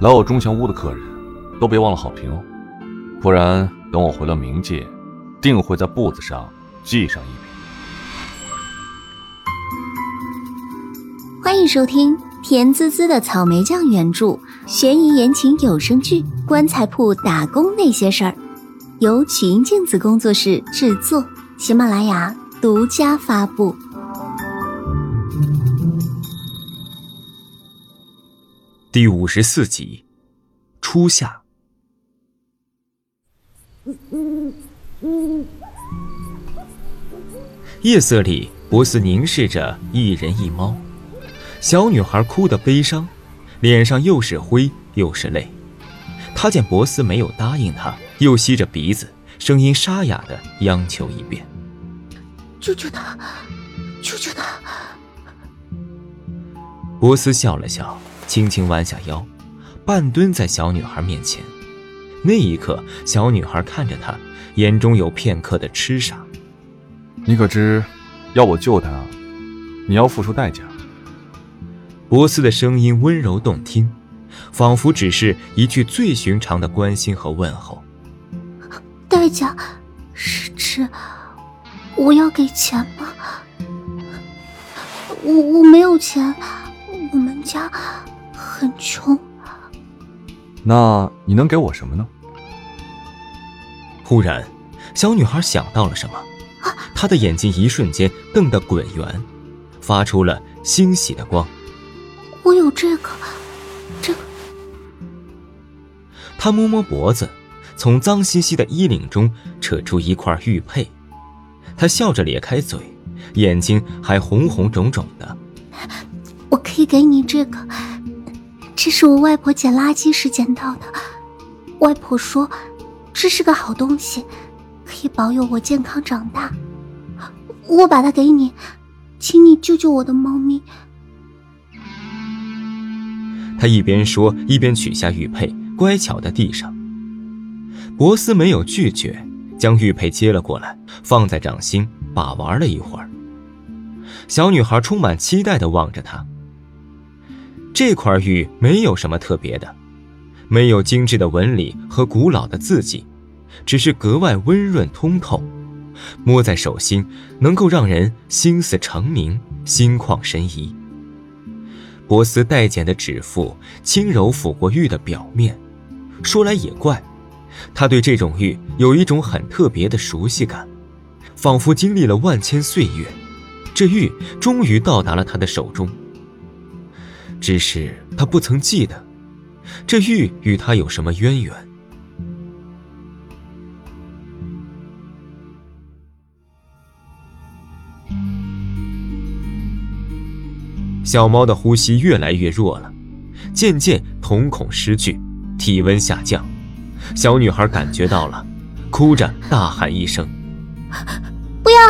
来我钟祥屋的客人都别忘了好评哦，不然等我回了冥界，定会在簿子上记上一笔。 欢迎收听甜滋滋的草莓酱原著悬疑言情有声剧《棺材铺打工那些事儿》，由曲音镜子工作室制作，喜马拉雅独家发布。 第54集，初夏。夜色里，博斯凝视着一人一猫。小女孩哭得悲伤，脸上又是灰又是泪。她见博斯没有答应她，又吸着鼻子，声音沙哑地央求一遍：“ 救救他，救救他！” 博斯笑了笑，轻轻弯下腰，半蹲在小女孩面前。那一刻，小女孩看着他，眼中有片刻的痴傻。 你可知，要我救他，你要付出代价。 博斯的声音温柔动听，仿佛只是一句最寻常的关心和问候。 代价是指我要给钱吗？我没有钱，我们家很穷。 那你能给我什么呢？ 忽然，小女孩想到了什么，她的眼睛一瞬间瞪得滚圆，发出了欣喜的光。 我有这个。 她摸摸脖子，从脏兮兮的衣领中扯出一块玉佩。她笑着咧开嘴，眼睛还红红肿肿的。 我可以给你这个，这是我外婆捡垃圾时捡到的。外婆说这是个好东西，可以保佑我健康长大。我把它给你，请你救救我的猫咪。 他一边说一边取下玉佩，乖巧地递上。博斯没有拒绝，将玉佩接了过来，放在掌心把玩了一会儿。小女孩充满期待地望着他。这块玉没有什么特别的，没有精致的纹理和古老的字迹，只是格外温润通透，摸在手心能够让人心思澄明，心旷神怡。博斯带剪的指腹轻柔抚过玉的表面，说来也怪，他对这种玉有一种很特别的熟悉感，仿佛经历了万千岁月，这玉终于到达了他的手中。只是他不曾记得，这玉与他有什么渊源。小猫的呼吸越来越弱了，渐渐瞳孔失据，体温下降。小女孩感觉到了，哭着大喊一声：“ 不要！”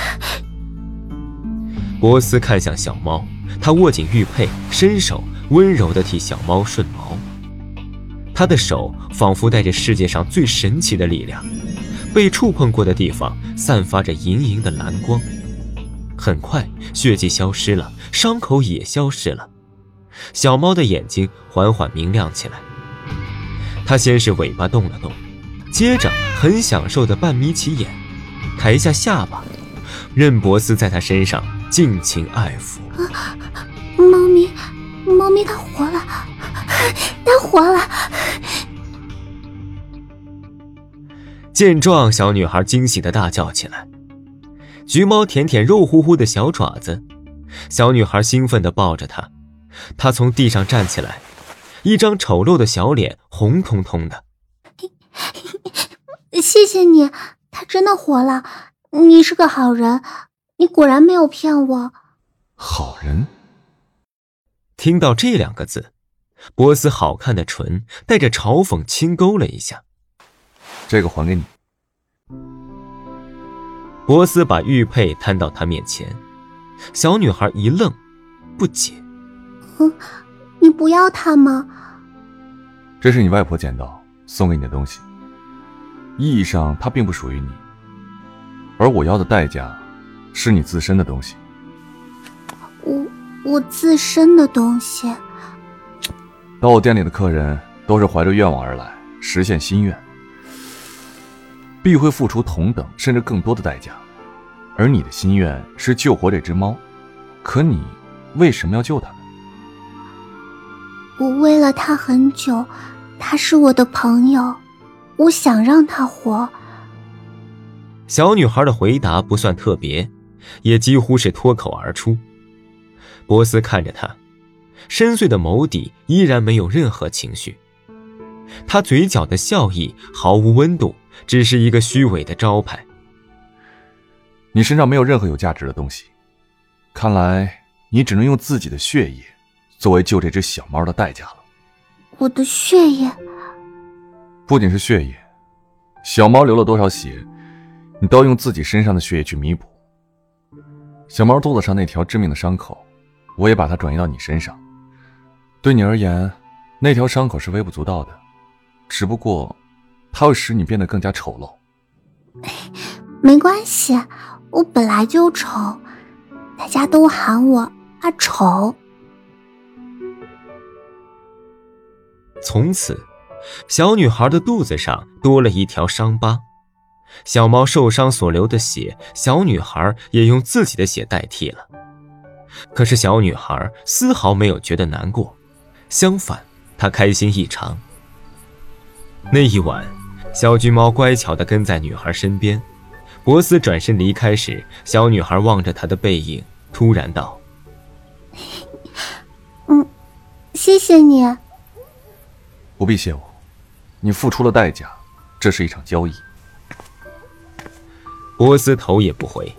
博斯看向小猫，他握紧玉佩，伸手温柔地替小猫顺毛。他的手仿佛带着世界上最神奇的力量，被触碰过的地方散发着莹莹的蓝光。很快，血迹消失了，伤口也消失了。小猫的眼睛缓缓明亮起来。它先是尾巴动了动，接着很享受地半眯起眼，抬下下巴，任博斯在它身上尽情爱抚。 猫咪它活了，它活了！ 见状，小女孩惊喜地大叫起来。橘猫舔舔肉乎乎的小爪子，小女孩兴奋地抱着它。她从地上站起来，一张丑陋的小脸红彤彤的。 谢谢你，它真的活了，你是个好人，你果然没有骗我。 好人？ 听到这两个字，博斯好看的唇带着嘲讽轻勾了一下。 这个还给你。 博斯把玉佩摊到他面前，小女孩一愣，不解：“ 你不要它吗？” 这是你外婆捡到送给你的东西，意义上它并不属于你，而我要的代价是你自身的东西。 我自身的东西。 到我店里的客人都是怀着愿望而来，实现心愿，必会付出同等甚至更多的代价。而你的心愿是救活这只猫，可你为什么要救它呢？ 我为了它很久，它是我的朋友，我想让它活。 小女孩的回答不算特别，也几乎是脱口而出。波斯看着她，深邃的眸底依然没有任何情绪，他嘴角的笑意毫无温度，只是一个虚伪的招牌。 你身上没有任何有价值的东西，看来你只能用自己的血液作为救这只小猫的代价了。 我的血液？ 不仅是血液，小猫流了多少血，你都要用自己身上的血液去弥补。小猫肚子上那条致命的伤口，我也把它转移到你身上。对你而言，那条伤口是微不足道的，只不过它会使你变得更加丑陋。 没关系，我本来就丑，大家都喊我阿丑。 从此，小女孩的肚子上多了一条伤疤。小猫受伤所流的血，小女孩也用自己的血代替了。可是小女孩丝毫没有觉得难过，相反，她开心异常。那一晚，小橘猫乖巧地跟在女孩身边。博斯转身离开时，小女孩望着他的背影，突然道： 谢谢你。 不必谢我，你付出了代价，这是一场交易。 波斯头也不回。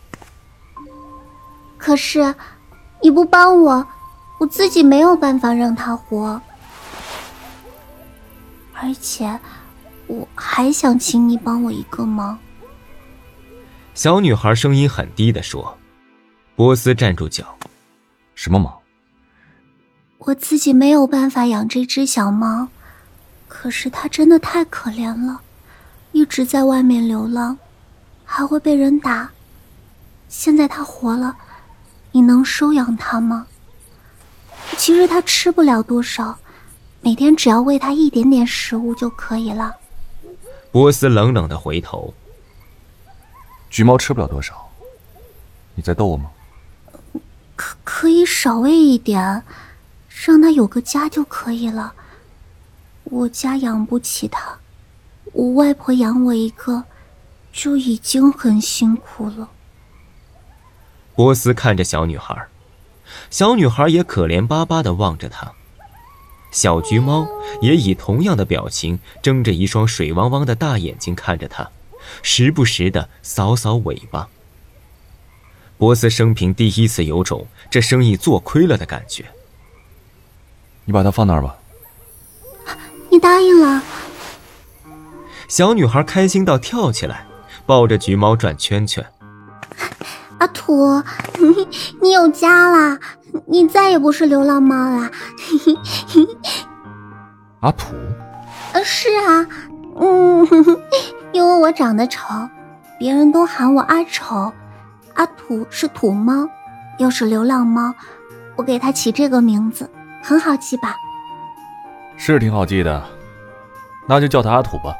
可是你不帮我，我自己没有办法让他活。而且我还想请你帮我一个忙。 小女孩声音很低地说。波斯站住脚。 什么忙？ 我自己没有办法养这只小猫，可是它真的太可怜了，一直在外面流浪，还会被人打。现在它活了，你能收养它吗？其实它吃不了多少，每天只要喂它一点点食物就可以了。 波斯冷冷地回头。 橘猫吃不了多少，你在逗我吗？ 可以少喂一点，让它有个家就可以了。我家养不起它，我外婆养我一个就已经很辛苦了。 波斯看着小女孩，小女孩也可怜巴巴地望着他。小橘猫也以同样的表情，睁着一双水汪汪的大眼睛看着他，时不时地扫扫尾巴。波斯生平第一次有种这生意做亏了的感觉。 你把它放那儿吧。 你答应了。 小女孩开心到跳起来，抱着橘猫转圈圈。 阿土，你有家啦，你再也不是流浪猫啦。 阿土？ 是啊，因为我长得丑，别人都喊我阿丑。阿土是土猫，又是流浪猫，我给它起这个名字，很好记吧？ 是挺好记的，那就叫它阿土吧。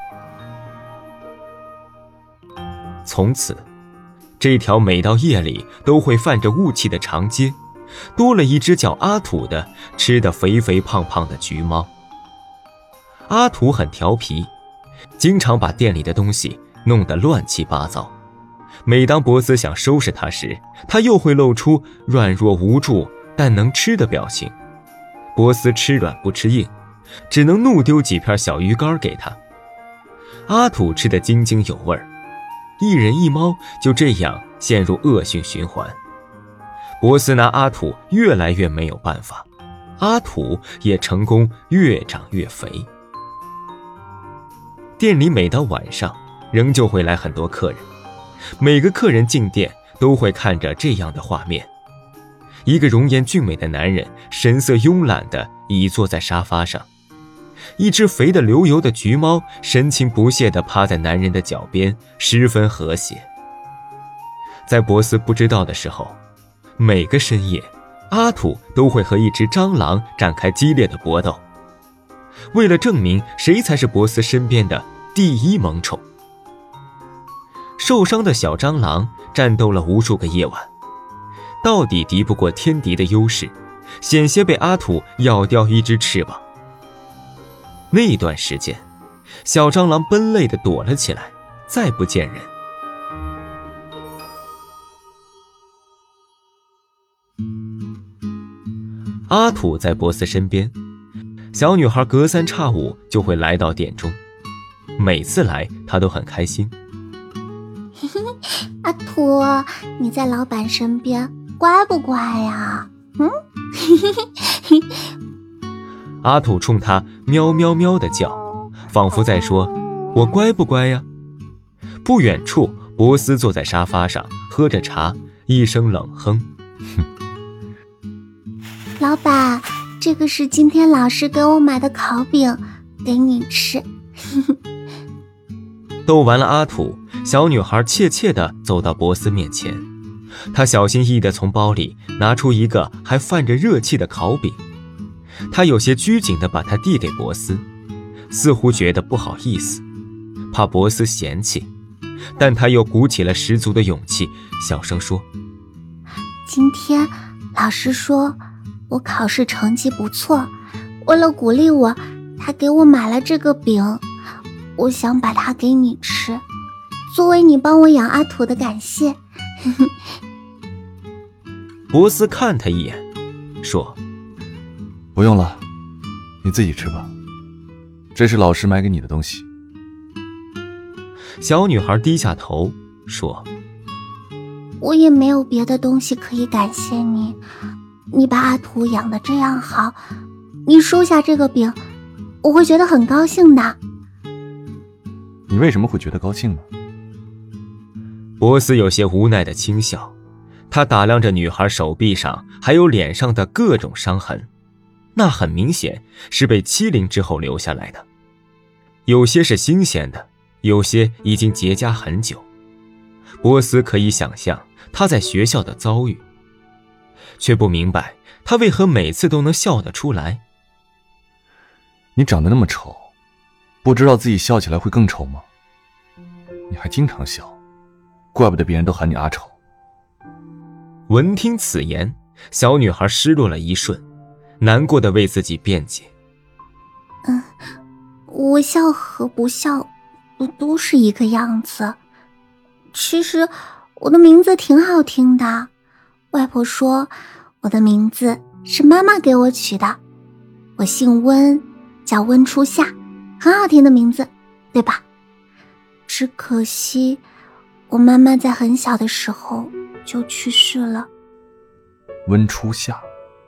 从此，这条每到夜里都会泛着雾气的长街，多了一只叫阿土的，吃得肥肥胖胖的橘猫。阿土很调皮，经常把店里的东西弄得乱七八糟。每当波斯想收拾他时，他又会露出软弱无助但能吃的表情。波斯吃软不吃硬，只能怒丢几片小鱼干给他。阿土吃得津津有味，一人一猫就这样陷入恶性循环。波斯拿阿土越来越没有办法，阿土也成功越长越肥。店里每到晚上仍旧会来很多客人，每个客人进店都会看着这样的画面：一个容颜俊美的男人神色慵懒地倚坐在沙发上，一只肥得流油的橘猫神情不屑地趴在男人的脚边，十分和谐。在波斯不知道的时候，每个深夜阿土都会和一只蟑螂展开激烈的搏斗， 为了证明谁才是博斯身边的第一萌宠。受伤的小蟑螂战斗了无数个夜晚，到底敌不过天敌的优势，险些被阿土咬掉一只翅膀。那段时间，小蟑螂奔累地躲了起来，再不见人。阿土在博斯身边，小女孩隔三差五就会来到店中，每次来她都很开心。 阿土，你在老板身边乖不乖呀？ 阿土冲她喵喵喵地叫，仿佛在说我乖不乖呀。不远处，博斯坐在沙发上喝着茶，一声冷哼。 老板，这个是今天老师给我买的烤饼，给你吃。 逗完了阿土，小女孩怯怯地走到博斯面前，她小心翼翼地从包里拿出一个还泛着热气的烤饼，她有些拘谨地把它递给博斯，似乎觉得不好意思，怕博斯嫌弃，但她又鼓起了十足的勇气，小声说： 今天老师说我考试成绩不错，为了鼓励我，他给我买了这个饼，我想把它给你吃，作为你帮我养阿土的感谢。 博斯看他一眼，说： 不用了，你自己吃吧，这是老师买给你的东西。 小女孩低下头说： 我也没有别的东西可以感谢你，你把阿土养得这样好，你收下这个饼，我会觉得很高兴的。 你为什么会觉得高兴呢？ 博斯有些无奈的轻笑，他打量着女孩手臂上还有脸上的各种伤痕，那很明显是被欺凌之后留下来的，有些是新鲜的，有些已经结痂很久。博斯可以想象他在学校的遭遇，却不明白他为何每次都能笑得出来。 你长得那么丑，不知道自己笑起来会更丑吗？你还经常笑，怪不得别人都喊你阿丑。 闻听此言，小女孩失落了一瞬，难过地为自己辩解： 我笑和不笑不都是一个样子。其实我的名字挺好听的，外婆说我的名字是妈妈给我取的，我姓温，叫温初夏，很好听的名字，对吧？只可惜我妈妈在很小的时候就去世了。 温初夏？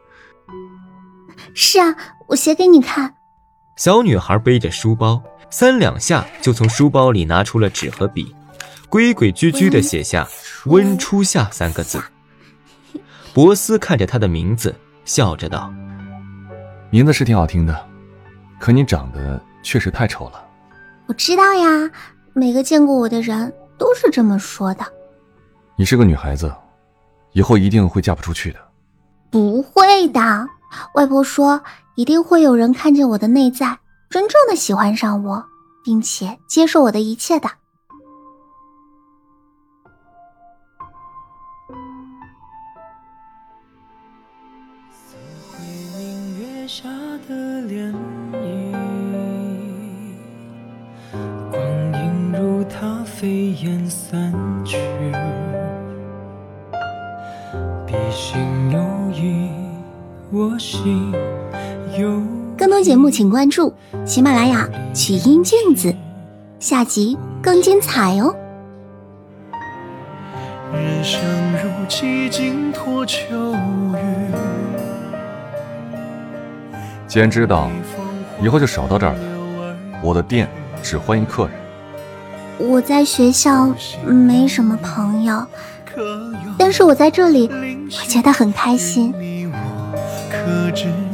是啊，我写给你看。 小女孩背着书包，三两下就从书包里拿出了纸和笔，规规矩矩地写下温初夏三个字。博斯看着她的名字，笑着道： 名字是挺好听的，可你长得确实太丑了。 我知道呀，每个见过我的人都是这么说的。 你是个女孩子，以后一定会嫁不出去的。 不会的，外婆说一定会有人看见我的内在，真正的喜欢上我，并且接受我的一切的。 下的涟漪，光影如它飞燕散去，笔心有意，我心有。 更多节目请关注喜马拉雅曲音镜子，下集更精彩哦。 人生如几经脱秋雨， 既然知道，以后就少到这儿来。我的店只欢迎客人。 我在学校没什么朋友，但是我在这里，我觉得很开心。 可知